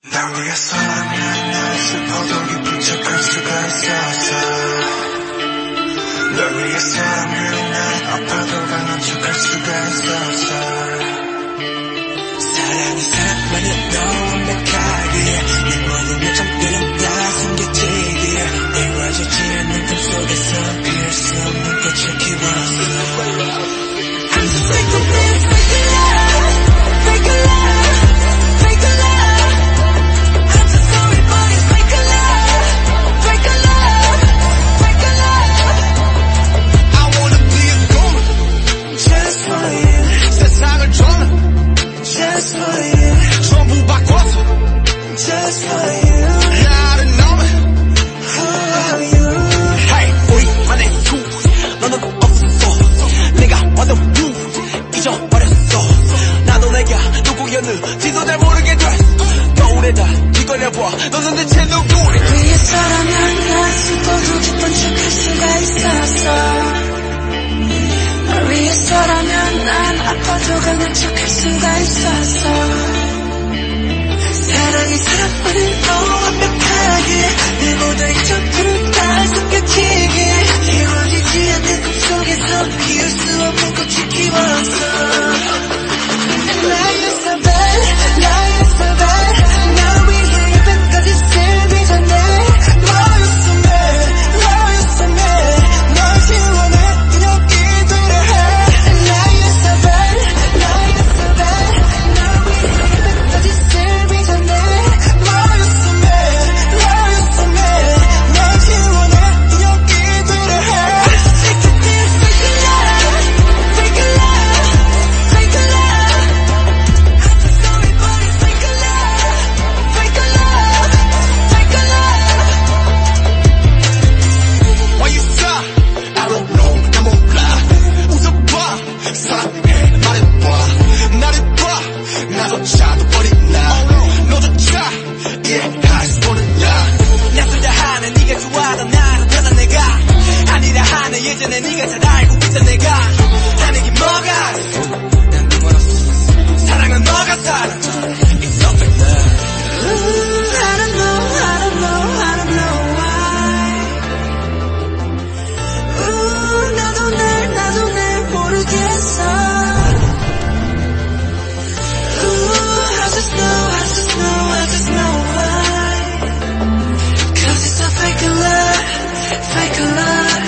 날 위해서라면 날 슬퍼도 기쁜 척할 수가 있었어. 널 위해서라면 난 아파도 강한 척할 수가 있었어. 사랑이 사랑만은 너 완벽하기에 내 모든 요점들은 다 숨겨지기에 이루어지지 않는 꿈속에서 피울 수 없는 꽃을 키웠어. I'm so sick of this fake love, fake love, fake love. I'm so sorry but it's fake love, fake love, fake love. I wanna be a goner just for you. 세상을 전해 just for you. 전부 바꿔서 just for you. 나를 너무 for you. Hey, 우리만의 수 너는 없어. 내가 왔던 뷰 잊어버렸어. 나도 내가 누구였는지도 잘 모르게 됐어. 거울에다 뒤걸려봐 너는 대체 누구니. 위해서라면 난 슬퍼도 기쁜 척할 수가 있었어. 널 위해서라면 난 아파도 강한 척할 수가 있었어. 사랑이 사랑만을 너무 완벽하게 내 모든 이점들을 다 숨겨지게 이루어지지 않는 꿈속에서 피울 수 없는 꽃을 키웠어. Life is so bad, life is so bad. 날 위해 예쁜까지 슬비 전에 너였어 man, 너였어 man. 널 지원해 그냥 기도를 해. Life is so bad, life is so bad. 날 위해 예쁜까지 슬비 전에 너였어 man, 너였어 man. 널 지원해 그냥 기도를 해. Sick of this fake love, fake love, fake love. 예전에 네가 잘 알고 있던 내가 하는 게 뭐가 난 네 멀었어. 사랑은 너가 살아. It's so fake love. I don't know, I don't know, I don't know why. 나도 날 모르겠어. I just know why. Cause it's a fake love, fake love.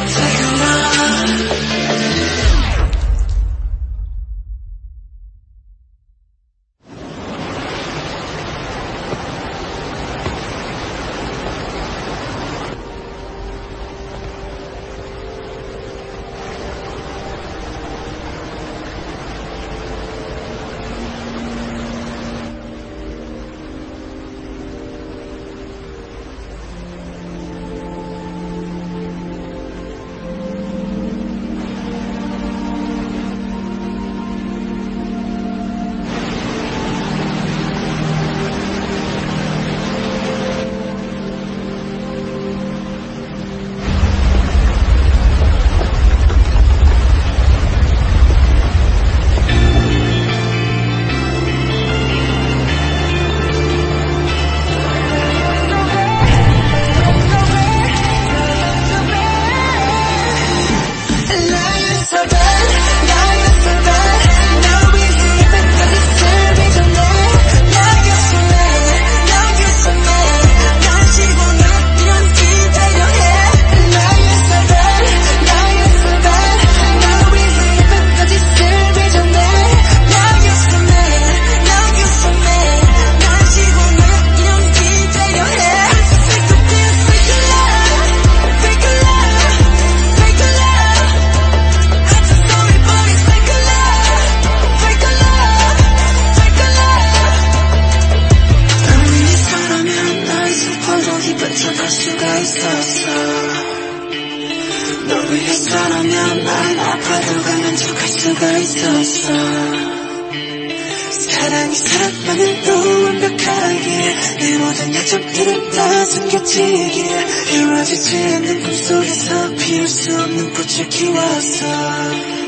널 위해서라면 난 아파도 강한 척할 수가 있었어. 사랑이 사랑만은 또 완벽하게 내 모든 약점들은 다 숨겨지기에 이루어지지 않는 꿈속에서 피울 수 없는 꽃을 키웠어.